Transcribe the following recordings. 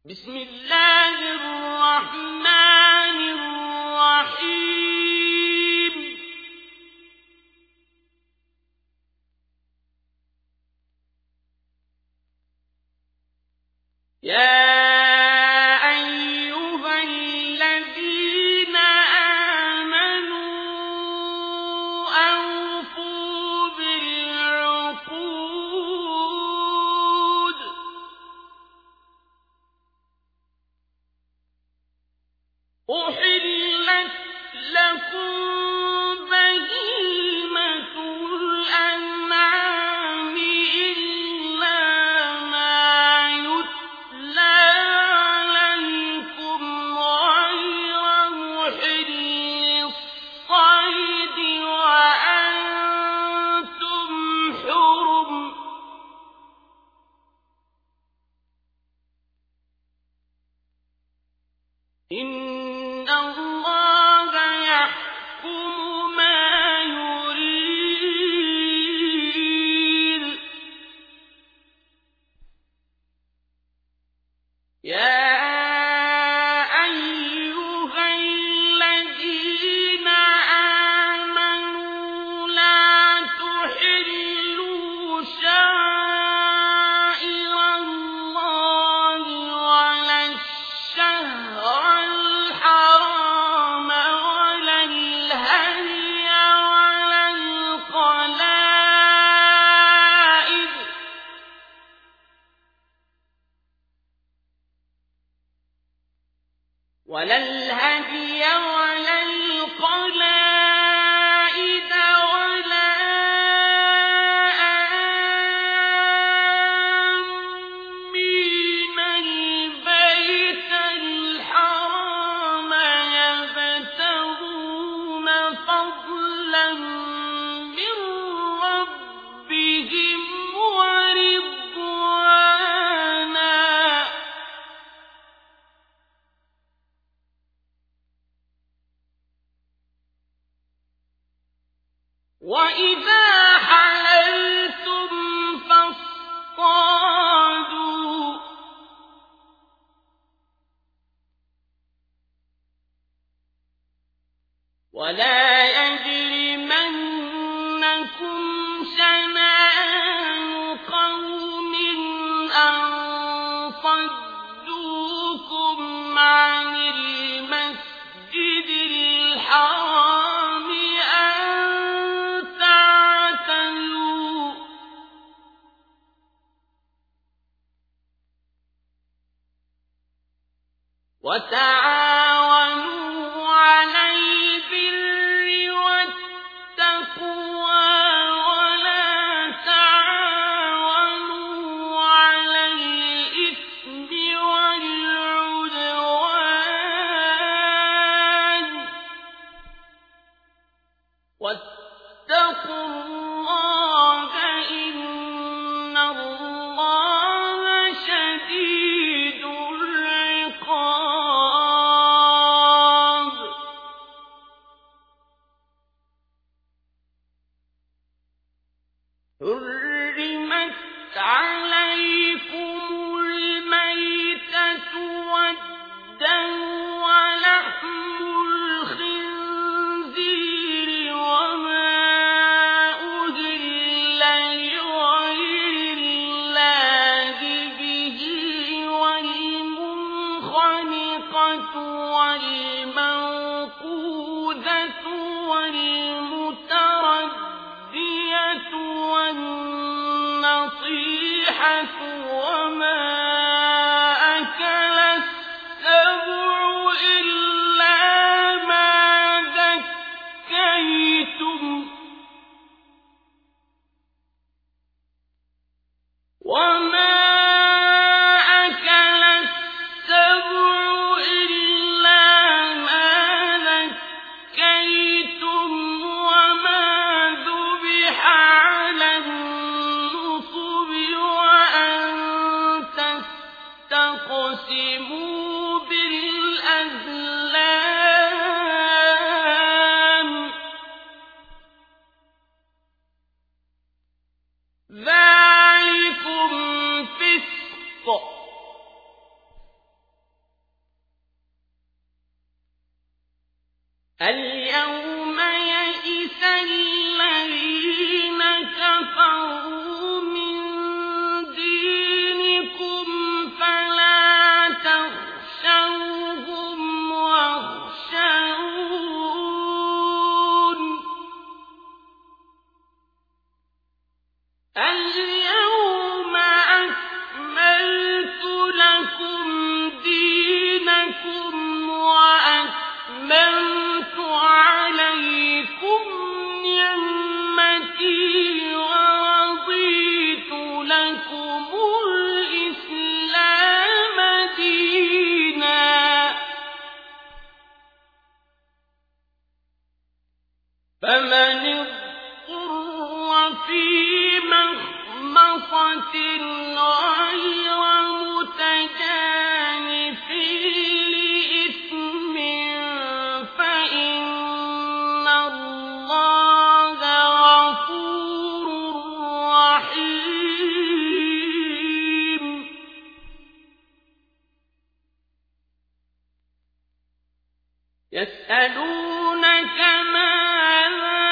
بسم الله الرحمن الرحيم يا أيها الذين آمنوا أوفوا بالعقود أحلت لكم بهيمة الأنعام إلا ما يتلى عليكم غير محل الصيد وأنتم حرم إن الله يحكم ما يريد يا أيها الذين آمنوا لا تحلوا شعائر الله ولا الشهر الحرام ولا الهدي ولا القلائد ولا آمين البيت الحرام يبتغون فضلا من ربهم ورضوانا وإذا حللتم فاصطادوا ولا يجرمنكم شنآن قوم أن صدوكم عن المسجد الحرام أن تعتدوا وتعاونوا على البر والتقوى ولا تعاونوا على الإثم والعدوان واتقوا الله إن الله شديد العقاب حرمت عليكم الميتة والدم ولحم الخنزير وما أهل لغير الله به والمنخنقة والموقوذة والمتردية والنطيحة وما أكل السبع إلا ما ذكيتم وما أكل السبع إلا ما ذكيتم وما ذبح على النصب وأن تستقسموا بالأزلام ذلكم فسق اليوم يئس الذين كفروا من دينكم فلا تخشوهم واخشون اليوم أكملت لكم دينكم وأتممت عليكم نعمتي ورضيت لكم الإسلام دينا فمن اضطر في مخمصة غير متجانف لإثم فإن الله غفور رحيم يسألونك ماذا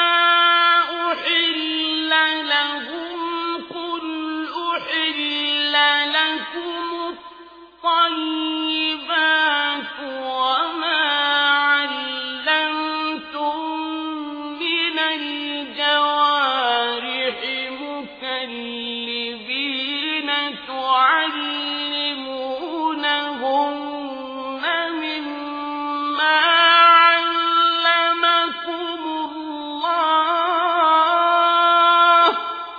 أحل لهم قل أحل لكم الطيبات وما علمتم من الجوارح مكلبين تعلمونهن مما علمكم الله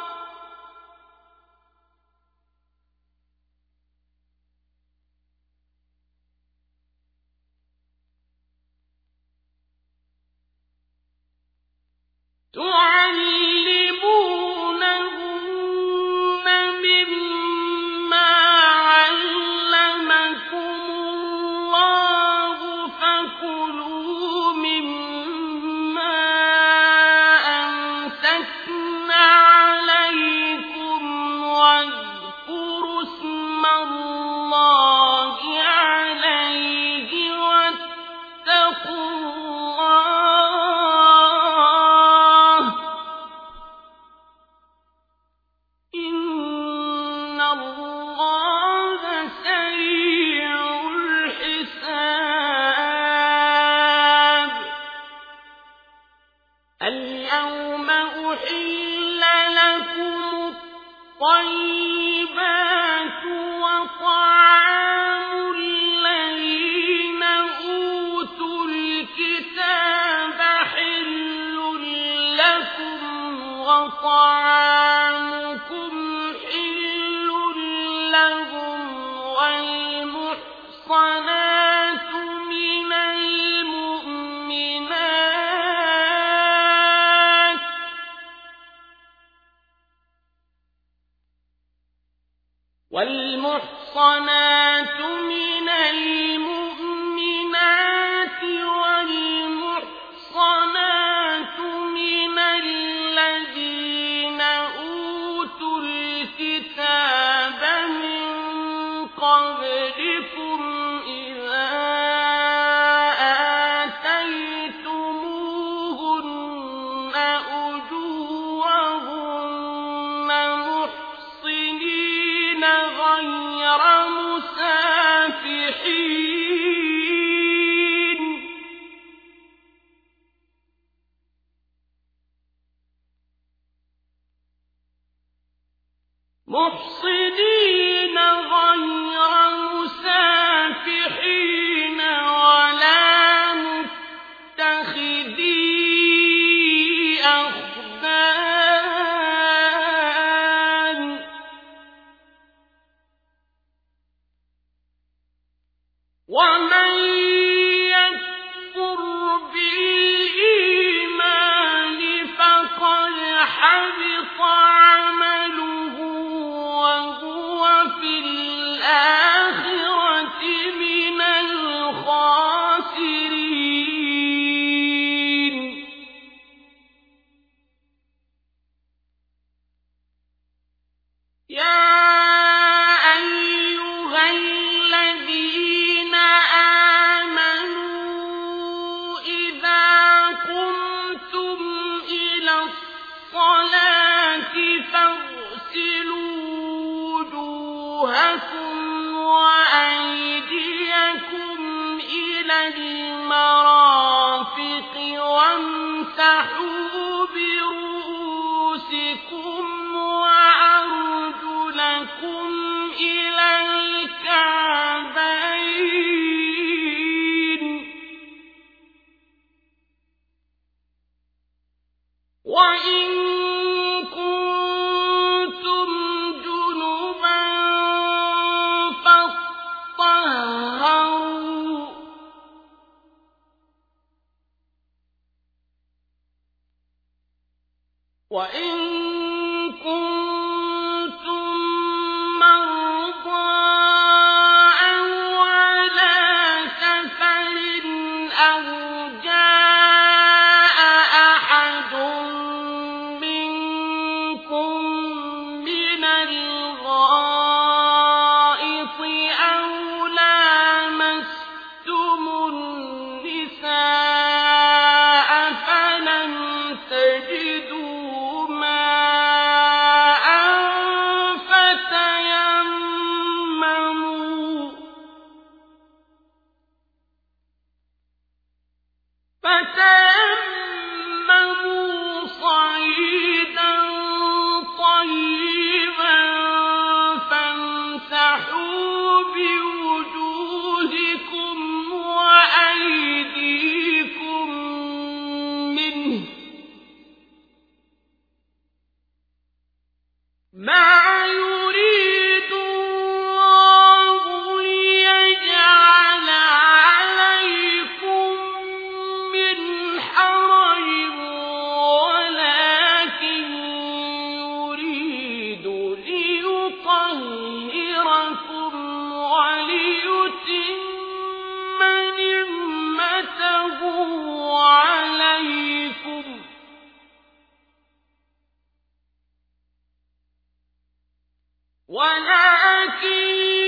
فكلوا مما أمسكن عليكم واذكروا اسم الله عليه واتقوا الله إن الله سريع الحساب اليوم أحل لكم الطيبات وطعام الذين أوتوا الكتاب حل لكم وطعامكم حل لهم والمحصنات من المؤمنات والمحصنات من والمحصنات من الذين أوتوا الكتاب من قبلكم إذا آتيتموهن أجورهن محصنين غير مسافحين ولا متخذي أخدان ومن يكفر بالإيمان فقد حبط عمله وهو في الآخرة من الخاسرين يا أيها الذين آمنوا إذا المرافق وامسحوا برؤوسكم وأرجلكم إلى الكعبين وإن كنتم جنبا فاطهروا وإن كنتم مرضى أو على سفر أو جاء أحد منكم من الغائط أو لامستم النساء فلم تجدوا ماء فتيمموا صعيدا طيبا فامسحوا بوجوهكم وأيديكم منه ما يريد الله ليجعل عليكم من حرج ولكن يريد ليطهركم وليتم نعمته عليكم ولكن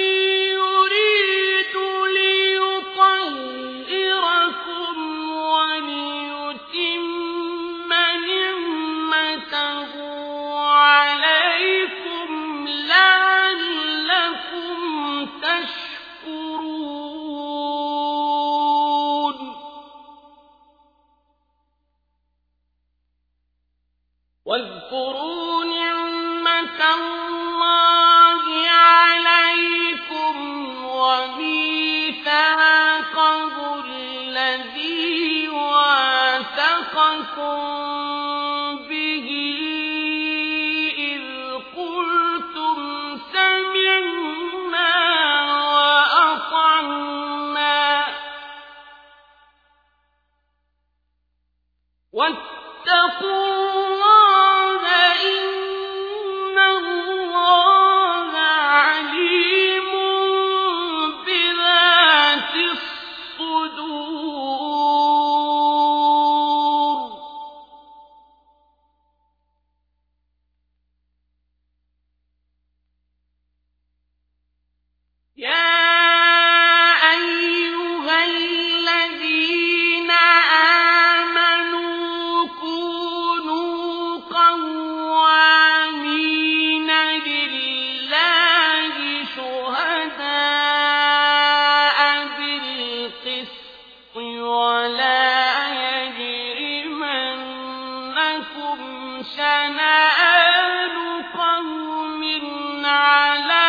يريد ليطهركم وليتم نعمته عليكم لعلكم تشكرون واذكروا نعمة الله عليكم وميثاقه الذي واثقكم به إذ قلتم سمعنا وأطعنا واتقوا الله إن الله عليم بذات الصدور يا أيها الذين آمنوا كونوا قوامين لله شهداء بالقسط ولا يجرمنكم شنآن قوم على